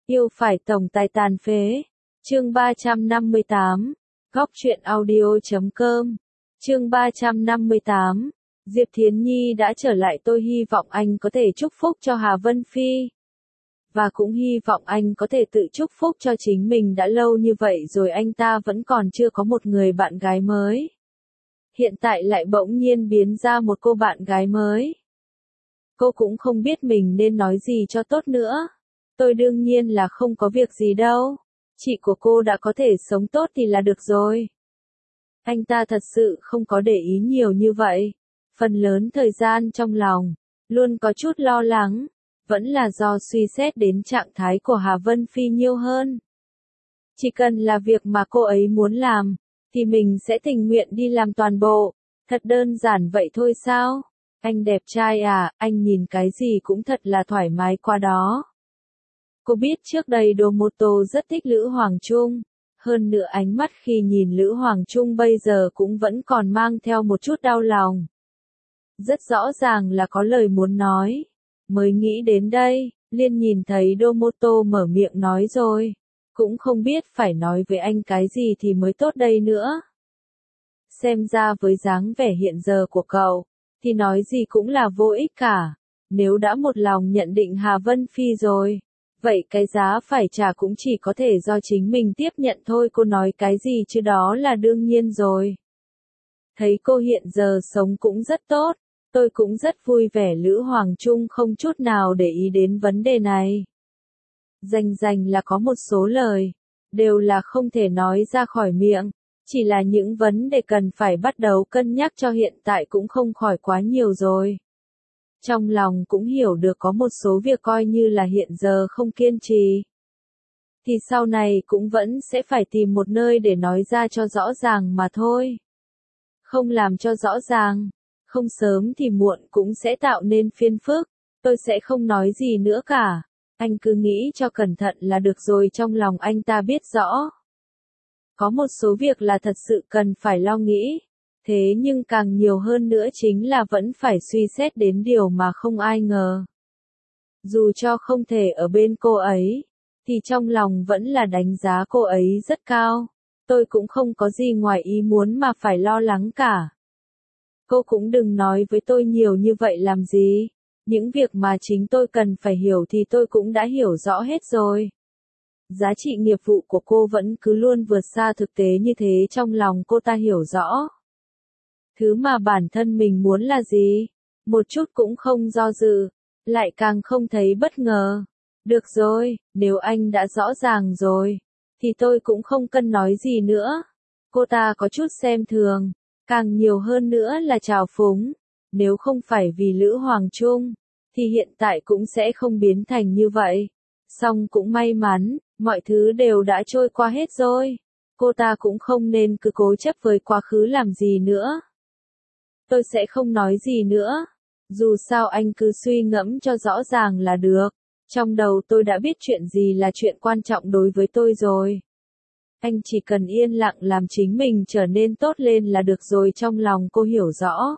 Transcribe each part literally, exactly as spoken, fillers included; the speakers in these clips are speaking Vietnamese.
Yêu phải tổng tài tàn phế. Chương ba trăm năm mươi tám. Góc truyện audio chấm com. Chương ba trăm năm mươi tám. Diệp Thiến Nhi đã trở lại, tôi hy vọng anh có thể chúc phúc cho Hà Vân Phi. Và cũng hy vọng anh có thể tự chúc phúc cho chính mình, đã lâu như vậy rồi anh ta vẫn còn chưa có một người bạn gái mới. Hiện tại lại bỗng nhiên biến ra một cô bạn gái mới. Cô cũng không biết mình nên nói gì cho tốt nữa. Tôi đương nhiên là không có việc gì đâu. Chị của cô đã có thể sống tốt thì là được rồi. Anh ta thật sự không có để ý nhiều như vậy. Phần lớn thời gian trong lòng, luôn có chút lo lắng. Vẫn là do suy xét đến trạng thái của Hà Vân Phi nhiều hơn. Chỉ cần là việc mà cô ấy muốn làm, thì mình sẽ tình nguyện đi làm toàn bộ. Thật đơn giản vậy thôi sao? Anh đẹp trai à, anh nhìn cái gì cũng thật là thoải mái qua đó. Cô biết trước đây Domoto rất thích Lữ Hoàng Trung. Hơn nữa ánh mắt khi nhìn Lữ Hoàng Trung bây giờ cũng vẫn còn mang theo một chút đau lòng. Rất rõ ràng là có lời muốn nói. Mới nghĩ đến đây, liền nhìn thấy Domoto mở miệng nói rồi. Cũng không biết phải nói với anh cái gì thì mới tốt đây nữa. Xem ra với dáng vẻ hiện giờ của cậu, thì nói gì cũng là vô ích cả. Nếu đã một lòng nhận định Hà Vân Phi rồi, vậy cái giá phải trả cũng chỉ có thể do chính mình tiếp nhận thôi. Cô nói cái gì chứ, đó là đương nhiên rồi. Thấy cô hiện giờ sống cũng rất tốt, tôi cũng rất vui vẻ. Lữ Hoàng Trung không chút nào để ý đến vấn đề này. Rành rành là có một số lời, đều là không thể nói ra khỏi miệng. Chỉ là những vấn đề cần phải bắt đầu cân nhắc cho hiện tại cũng không khỏi quá nhiều rồi. Trong lòng cũng hiểu được có một số việc coi như là hiện giờ không kiên trì, thì sau này cũng vẫn sẽ phải tìm một nơi để nói ra cho rõ ràng mà thôi. Không làm cho rõ ràng, không sớm thì muộn cũng sẽ tạo nên phiền phức. Tôi sẽ không nói gì nữa cả. Anh cứ nghĩ cho cẩn thận là được rồi. Trong lòng anh ta biết rõ. Có một số việc là thật sự cần phải lo nghĩ. Thế nhưng càng nhiều hơn nữa chính là vẫn phải suy xét đến điều mà không ai ngờ. Dù cho không thể ở bên cô ấy, thì trong lòng vẫn là đánh giá cô ấy rất cao. Tôi cũng không có gì ngoài ý muốn mà phải lo lắng cả. Cô cũng đừng nói với tôi nhiều như vậy làm gì. Những việc mà chính tôi cần phải hiểu thì tôi cũng đã hiểu rõ hết rồi. Giá trị nghiệp vụ của cô vẫn cứ luôn vượt xa thực tế như thế, trong lòng cô ta hiểu rõ. Thứ mà bản thân mình muốn là gì? Một chút cũng không do dự, lại càng không thấy bất ngờ. Được rồi, nếu anh đã rõ ràng rồi, thì tôi cũng không cần nói gì nữa. Cô ta có chút xem thường, càng nhiều hơn nữa là trào phúng. Nếu không phải vì Lữ Hoàng Trung, thì hiện tại cũng sẽ không biến thành như vậy. Song cũng may mắn, mọi thứ đều đã trôi qua hết rồi. Cô ta cũng không nên cứ cố chấp với quá khứ làm gì nữa. Tôi sẽ không nói gì nữa. Dù sao anh cứ suy ngẫm cho rõ ràng là được. Trong đầu tôi đã biết chuyện gì là chuyện quan trọng đối với tôi rồi. Anh chỉ cần yên lặng làm chính mình trở nên tốt lên là được rồi. Trong lòng cô hiểu rõ.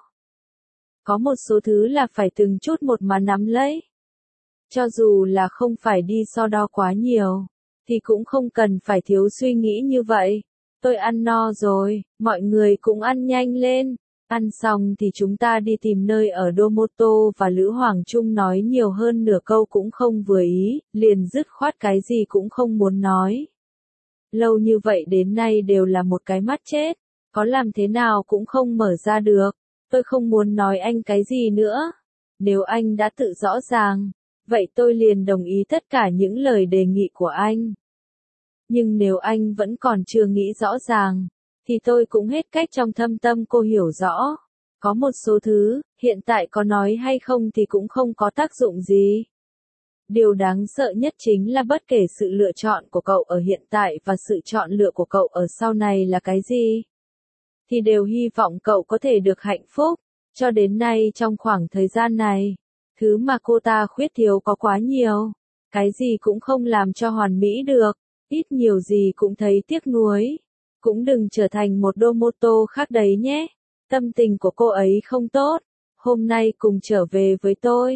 Có một số thứ là phải từng chút một mà nắm lấy. Cho dù là không phải đi so đo quá nhiều, thì cũng không cần phải thiếu suy nghĩ như vậy. Tôi ăn no rồi, mọi người cũng ăn nhanh lên. Ăn xong thì chúng ta đi tìm nơi ở Domoto. Và Lữ Hoàng Trung nói nhiều hơn nửa câu cũng không vừa ý, liền dứt khoát cái gì cũng không muốn nói. Lâu như vậy đến nay đều là một cái mắt chết, có làm thế nào cũng không mở ra được. Tôi không muốn nói anh cái gì nữa. Nếu anh đã tự rõ ràng, vậy tôi liền đồng ý tất cả những lời đề nghị của anh. Nhưng nếu anh vẫn còn chưa nghĩ rõ ràng, thì tôi cũng hết cách. Trong thâm tâm cô hiểu rõ. Có một số thứ, hiện tại có nói hay không thì cũng không có tác dụng gì. Điều đáng sợ nhất chính là bất kể sự lựa chọn của cậu ở hiện tại và sự chọn lựa của cậu ở sau này là cái gì, thì đều hy vọng cậu có thể được hạnh phúc. Cho đến nay trong khoảng thời gian này, thứ mà cô ta khuyết thiếu có quá nhiều. Cái gì cũng không làm cho hoàn mỹ được, ít nhiều gì cũng thấy tiếc nuối. Cũng đừng trở thành một Domoto khác đấy nhé. Tâm tình của cô ấy không tốt, hôm nay cùng trở về với tôi.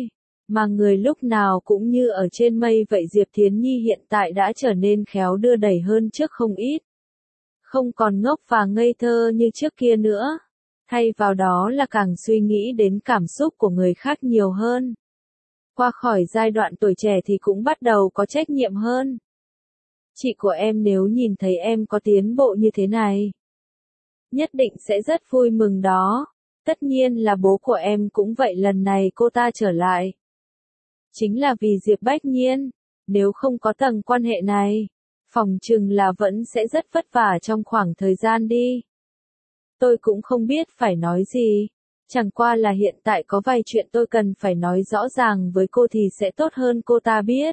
Mà người lúc nào cũng như ở trên mây vậy, Diệp Thiến Nhi hiện tại đã trở nên khéo đưa đẩy hơn trước không ít. Không còn ngốc và ngây thơ như trước kia nữa. Thay vào đó là càng suy nghĩ đến cảm xúc của người khác nhiều hơn. Qua khỏi giai đoạn tuổi trẻ thì cũng bắt đầu có trách nhiệm hơn. Chị của em nếu nhìn thấy em có tiến bộ như thế này, nhất định sẽ rất vui mừng đó. Tất nhiên là bố của em cũng vậy, lần này cô ta trở lại chính là vì Diệp Bách Nhiên. Nếu không có tầng quan hệ này, phòng chừng là vẫn sẽ rất vất vả trong khoảng thời gian đi. Tôi cũng không biết phải nói gì. Chẳng qua là hiện tại có vài chuyện tôi cần phải nói rõ ràng với cô thì sẽ tốt hơn cô ta biết.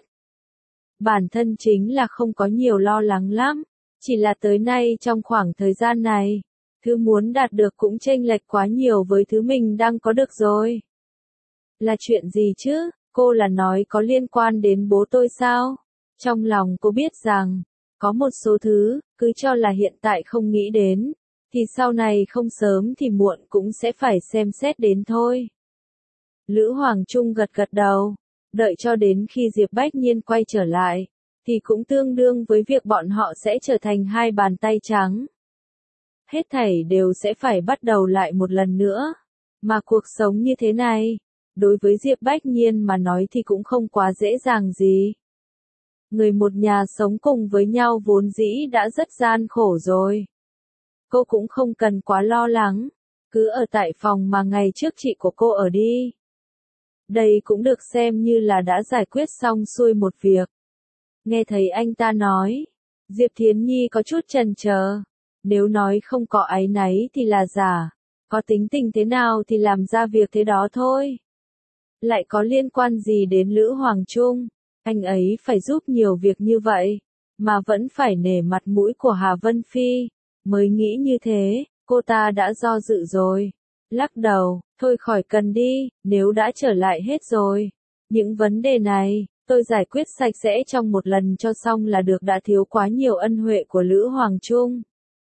Bản thân chính là không có nhiều lo lắng lắm. Chỉ là tới nay trong khoảng thời gian này, thứ muốn đạt được cũng chênh lệch quá nhiều với thứ mình đang có được rồi. Là chuyện gì chứ? Cô là nói có liên quan đến bố tôi sao? Trong lòng cô biết rằng, có một số thứ, cứ cho là hiện tại không nghĩ đến, thì sau này không sớm thì muộn cũng sẽ phải xem xét đến thôi. Lữ Hoàng Trung gật gật đầu, đợi cho đến khi Diệp Bách Nhiên quay trở lại, thì cũng tương đương với việc bọn họ sẽ trở thành hai bàn tay trắng. Hết thảy đều sẽ phải bắt đầu lại một lần nữa. Mà cuộc sống như thế này, đối với Diệp Bách Nhiên mà nói thì cũng không quá dễ dàng gì. Người một nhà sống cùng với nhau vốn dĩ đã rất gian khổ rồi. Cô cũng không cần quá lo lắng, cứ ở tại phòng mà ngày trước chị của cô ở đi. Đây cũng được xem như là đã giải quyết xong xuôi một việc. Nghe thấy anh ta nói, Diệp Thiến Nhi có chút chần chờ. Nếu nói không có áy náy thì là giả, có tính tình thế nào thì làm ra việc thế đó thôi. Lại có liên quan gì đến Lữ Hoàng Trung, anh ấy phải giúp nhiều việc như vậy, mà vẫn phải nể mặt mũi của Hà Vân Phi, mới nghĩ như thế, cô ta đã do dự rồi. Lắc đầu, thôi khỏi cần đi, nếu đã trở lại hết rồi. Những vấn đề này, tôi giải quyết sạch sẽ trong một lần cho xong là được, đã thiếu quá nhiều ân huệ của Lữ Hoàng Trung.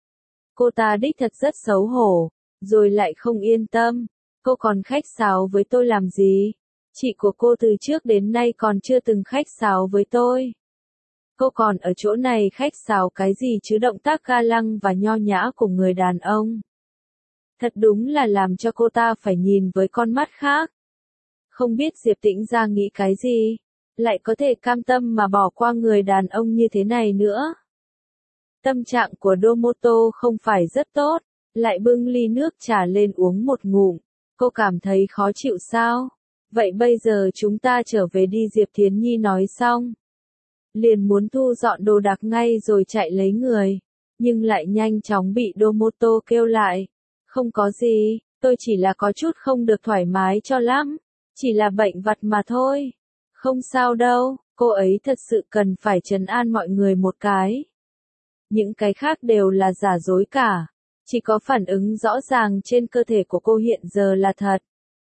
Cô ta đích thật rất xấu hổ, rồi lại không yên tâm. Cô còn khách sáo với tôi làm gì? Chị của cô từ trước đến nay còn chưa từng khách sáo với tôi. Cô còn ở chỗ này khách sáo cái gì chứ, động tác ga lăng và nho nhã của người đàn ông. Thật đúng là làm cho cô ta phải nhìn với con mắt khác. Không biết Diệp Tĩnh Gia nghĩ cái gì, lại có thể cam tâm mà bỏ qua người đàn ông như thế này nữa. Tâm trạng của Domoto không phải rất tốt, lại bưng ly nước trà lên uống một ngụm. Cô cảm thấy khó chịu sao? Vậy bây giờ chúng ta trở về đi, Diệp Thiến Nhi nói xong. Liền muốn thu dọn đồ đạc ngay rồi chạy lấy người, nhưng lại nhanh chóng bị Domoto kêu lại. Không có gì, tôi chỉ là có chút không được thoải mái cho lắm, chỉ là bệnh vặt mà thôi. Không sao đâu, cô ấy thật sự cần phải trấn an mọi người một cái. Những cái khác đều là giả dối cả, chỉ có phản ứng rõ ràng trên cơ thể của cô hiện giờ là thật.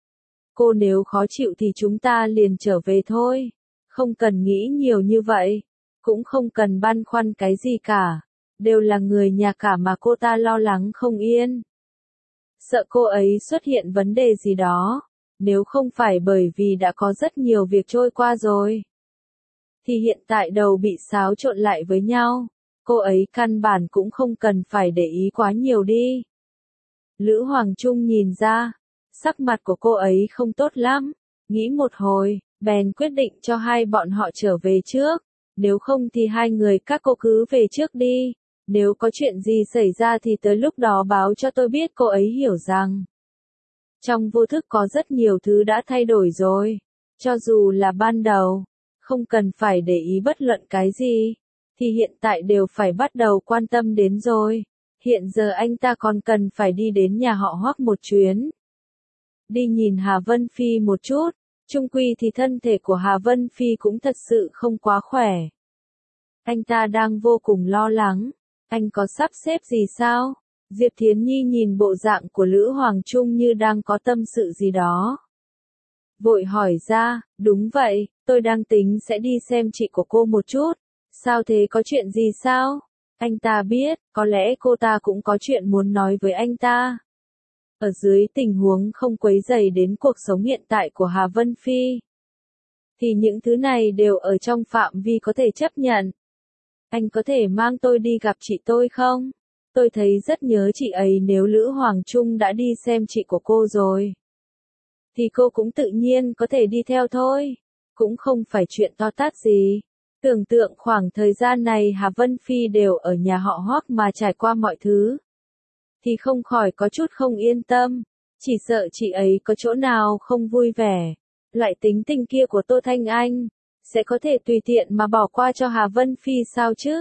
Cô nếu khó chịu thì chúng ta liền trở về thôi, không cần nghĩ nhiều như vậy, cũng không cần băn khoăn cái gì cả, đều là người nhà cả mà cô ta lo lắng không yên. Sợ cô ấy xuất hiện vấn đề gì đó, nếu không phải bởi vì đã có rất nhiều việc trôi qua rồi, thì hiện tại đầu bị xáo trộn lại với nhau, cô ấy căn bản cũng không cần phải để ý quá nhiều đi. Lữ Hoàng Trung nhìn ra, sắc mặt của cô ấy không tốt lắm, nghĩ một hồi, bèn quyết định cho hai bọn họ trở về trước, nếu không thì hai người các cô cứ về trước đi, nếu có chuyện gì xảy ra thì tới lúc đó báo cho tôi biết. Cô ấy hiểu rằng, trong vô thức có rất nhiều thứ đã thay đổi rồi, cho dù là ban đầu, không cần phải để ý bất luận cái gì, thì hiện tại đều phải bắt đầu quan tâm đến rồi. Hiện giờ anh ta còn cần phải đi đến nhà họ Hoắc một chuyến. Đi nhìn Hà Vân Phi một chút, chung quy thì thân thể của Hà Vân Phi cũng thật sự không quá khỏe. Anh ta đang vô cùng lo lắng, anh có sắp xếp gì sao? Diệp Thiến Nhi nhìn bộ dạng của Lữ Hoàng Trung như đang có tâm sự gì đó. Vội hỏi ra, đúng vậy, tôi đang tính sẽ đi xem chị của cô một chút. Sao thế, có chuyện gì sao? Anh ta biết, có lẽ cô ta cũng có chuyện muốn nói với anh ta. Ở dưới tình huống không quấy rầy đến cuộc sống hiện tại của Hà Vân Phi, thì những thứ này đều ở trong phạm vi có thể chấp nhận. Anh có thể mang tôi đi gặp chị tôi không? Tôi thấy rất nhớ chị ấy nếu Lữ Hoàng Trung đã đi xem chị của cô rồi. Thì cô cũng tự nhiên có thể đi theo thôi. Cũng không phải chuyện to tát gì. Tưởng tượng khoảng thời gian này Hà Vân Phi đều ở nhà họ Hoắc mà trải qua mọi thứ. Thì không khỏi có chút không yên tâm. Chỉ sợ chị ấy có chỗ nào không vui vẻ. Loại tính tình kia của Tô Thanh Anh, sẽ có thể tùy tiện mà bỏ qua cho Hà Vân Phi sao chứ?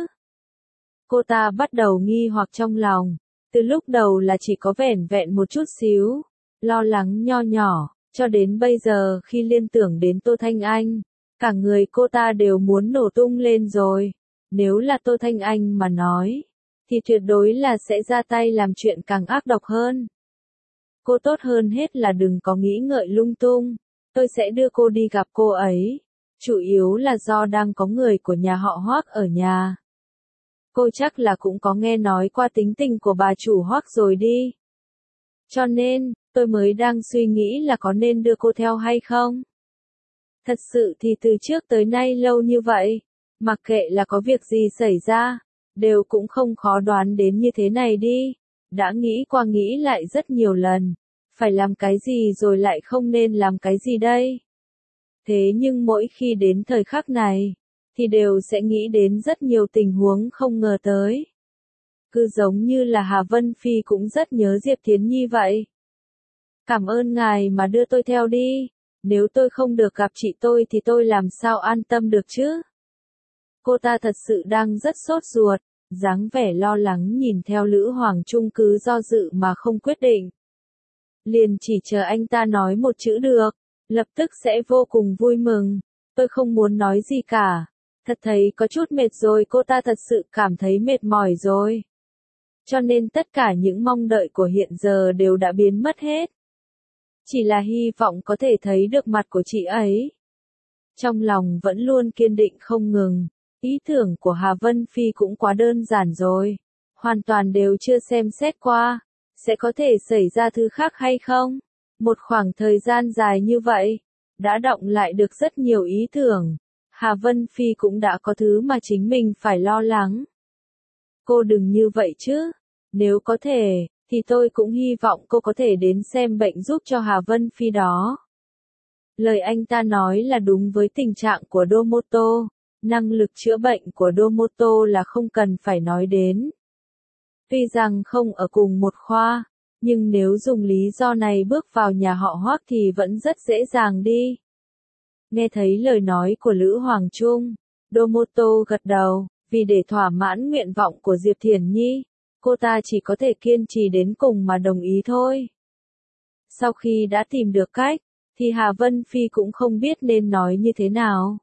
Cô ta bắt đầu nghi hoặc trong lòng. Từ lúc đầu là chỉ có vẻn vẹn một chút xíu. Lo lắng nho nhỏ. Cho đến bây giờ khi liên tưởng đến Tô Thanh Anh. Cả người cô ta đều muốn nổ tung lên rồi. Nếu là Tô Thanh Anh mà nói. Thì tuyệt đối là sẽ ra tay làm chuyện càng ác độc hơn. Cô tốt hơn hết là đừng có nghĩ ngợi lung tung. Tôi sẽ đưa cô đi gặp cô ấy. Chủ yếu là do đang có người của nhà họ Hoắc ở nhà. Cô chắc là cũng có nghe nói qua tính tình của bà chủ Hoắc rồi đi. Cho nên, tôi mới đang suy nghĩ là có nên đưa cô theo hay không. Thật sự thì từ trước tới nay lâu như vậy, mặc kệ là có việc gì xảy ra, đều cũng không khó đoán đến như thế này đi. Đã nghĩ qua nghĩ lại rất nhiều lần, phải làm cái gì rồi lại không nên làm cái gì đây. Thế nhưng mỗi khi đến thời khắc này, thì đều sẽ nghĩ đến rất nhiều tình huống không ngờ tới. Cứ giống như là Hà Vân Phi cũng rất nhớ Diệp Thiến Nhi vậy. Cảm ơn ngài mà đưa tôi theo đi, nếu tôi không được gặp chị tôi thì tôi làm sao an tâm được chứ? Cô ta thật sự đang rất sốt ruột, dáng vẻ lo lắng nhìn theo Lữ Hoàng Trung cứ do dự mà không quyết định. Liền chỉ chờ anh ta nói một chữ được, lập tức sẽ vô cùng vui mừng. Tôi không muốn nói gì cả. Thật thấy có chút mệt rồi, cô ta thật sự cảm thấy mệt mỏi rồi. Cho nên tất cả những mong đợi của hiện giờ đều đã biến mất hết. Chỉ là hy vọng có thể thấy được mặt của chị ấy. Trong lòng vẫn luôn kiên định không ngừng. Ý tưởng của Hà Vân Phi cũng quá đơn giản rồi. Hoàn toàn đều chưa xem xét qua. Sẽ có thể xảy ra thứ khác hay không? Một khoảng thời gian dài như vậy, đã đọng lại được rất nhiều ý tưởng. Hà Vân Phi cũng đã có thứ mà chính mình phải lo lắng. Cô đừng như vậy chứ. Nếu có thể, thì tôi cũng hy vọng cô có thể đến xem bệnh giúp cho Hà Vân Phi đó. Lời anh ta nói là đúng với tình trạng của Domoto. Năng lực chữa bệnh của Domoto là không cần phải nói đến. Tuy rằng không ở cùng một khoa, nhưng nếu dùng lý do này bước vào nhà họ Hoắc thì vẫn rất dễ dàng đi. Nghe thấy lời nói của Lữ Hoàng Trung, Domoto gật đầu, vì để thỏa mãn nguyện vọng của Diệp Thiển Nhi, cô ta chỉ có thể kiên trì đến cùng mà đồng ý thôi. Sau khi đã tìm được cách, thì Hà Vân Phi cũng không biết nên nói như thế nào.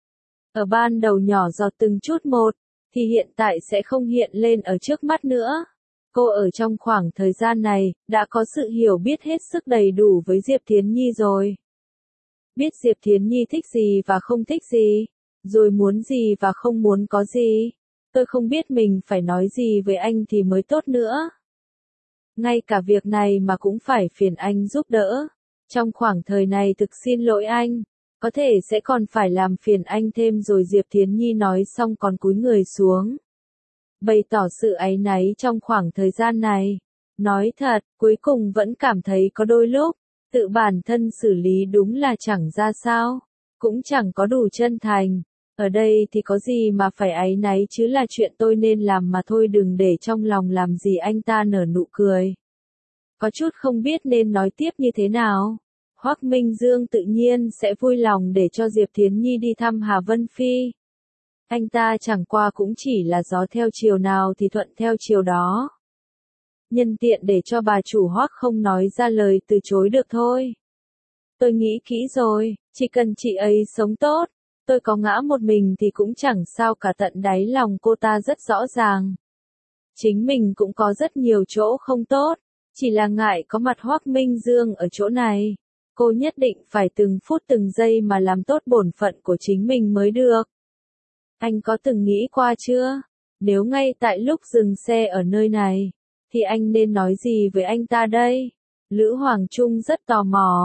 Ở ban đầu nhỏ giọt từng chút một, thì hiện tại sẽ không hiện lên ở trước mắt nữa. Cô ở trong khoảng thời gian này, đã có sự hiểu biết hết sức đầy đủ với Diệp Thiến Nhi rồi. Biết Diệp Thiến Nhi thích gì và không thích gì, rồi muốn gì và không muốn có gì. Tôi không biết mình phải nói gì với anh thì mới tốt nữa. Ngay cả việc này mà cũng phải phiền anh giúp đỡ. Trong khoảng thời này thực xin lỗi anh, có thể sẽ còn phải làm phiền anh thêm rồi. Diệp Thiến Nhi nói xong còn cúi người xuống. Bày tỏ sự áy náy trong khoảng thời gian này. Nói thật, cuối cùng vẫn cảm thấy có đôi lúc, tự bản thân xử lý đúng là chẳng ra sao, cũng chẳng có đủ chân thành. Ở đây thì có gì mà phải áy náy chứ, là chuyện tôi nên làm mà thôi, đừng để trong lòng làm gì. Anh ta nở nụ cười. Có chút không biết nên nói tiếp như thế nào. Hoắc Minh Dương tự nhiên sẽ vui lòng để cho Diệp Thiến Nhi đi thăm Hà Vân Phi. Anh ta chẳng qua cũng chỉ là gió theo chiều nào thì thuận theo chiều đó. Nhân tiện để cho bà chủ Hoắc không nói ra lời từ chối được thôi. Tôi nghĩ kỹ rồi, chỉ cần chị ấy sống tốt, tôi có ngã một mình thì cũng chẳng sao cả. Tận đáy lòng cô ta rất rõ ràng. Chính mình cũng có rất nhiều chỗ không tốt, chỉ là ngại có mặt Hoắc Minh Dương ở chỗ này. Cô nhất định phải từng phút từng giây mà làm tốt bổn phận của chính mình mới được. Anh có từng nghĩ qua chưa? Nếu ngay tại lúc dừng xe ở nơi này, thì anh nên nói gì với anh ta đây? Lữ Hoàng Trung rất tò mò.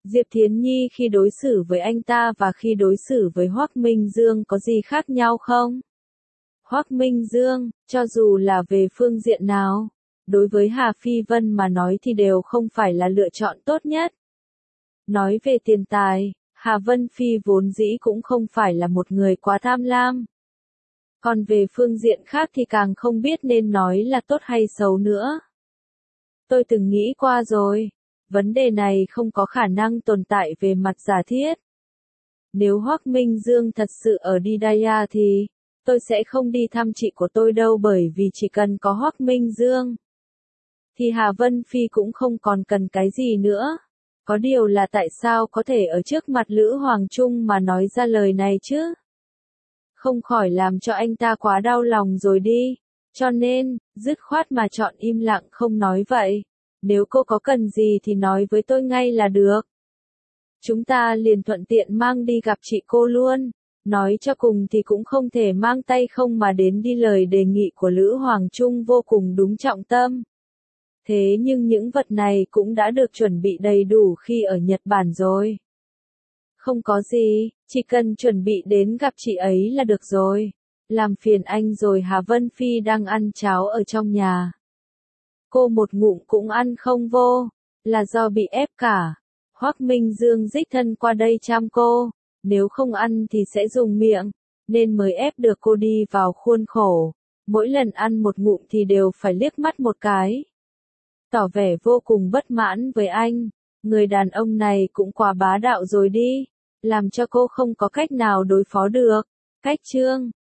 Diệp Thiến Nhi khi đối xử với anh ta và khi đối xử với Hoắc Minh Dương có gì khác nhau không? Hoắc Minh Dương, cho dù là về phương diện nào, đối với Hà Phi Vân mà nói thì đều không phải là lựa chọn tốt nhất. Nói về tiền tài, Hà Vân Phi vốn dĩ cũng không phải là một người quá tham lam. Còn về phương diện khác thì càng không biết nên nói là tốt hay xấu nữa. Tôi từng nghĩ qua rồi, vấn đề này không có khả năng tồn tại về mặt giả thiết. Nếu Hoắc Minh Dương thật sự ở Didaya thì, tôi sẽ không đi thăm chị của tôi đâu, bởi vì chỉ cần có Hoắc Minh Dương, thì Hà Vân Phi cũng không còn cần cái gì nữa. Có điều là tại sao có thể ở trước mặt Lữ Hoàng Trung mà nói ra lời này chứ? Không khỏi làm cho anh ta quá đau lòng rồi đi. Cho nên, dứt khoát mà chọn im lặng không nói vậy. Nếu cô có cần gì thì nói với tôi ngay là được. Chúng ta liền thuận tiện mang đi gặp chị cô luôn. Nói cho cùng thì cũng không thể mang tay không mà đến đi, lời đề nghị của Lữ Hoàng Trung vô cùng đúng trọng tâm. Thế nhưng những vật này cũng đã được chuẩn bị đầy đủ khi ở Nhật Bản rồi. Không có gì, chỉ cần chuẩn bị đến gặp chị ấy là được rồi. Làm phiền anh rồi. Hà Vân Phi đang ăn cháo ở trong nhà. Cô một ngụm cũng ăn không vô, là do bị ép cả. Hoắc Minh Dương đích thân qua đây chăm cô, nếu không ăn thì sẽ dùng miệng, nên mới ép được cô đi vào khuôn khổ. Mỗi lần ăn một ngụm thì đều phải liếc mắt một cái. Tỏ vẻ vô cùng bất mãn với anh, người đàn ông này cũng quá bá đạo rồi đi, làm cho cô không có cách nào đối phó được. Cách chương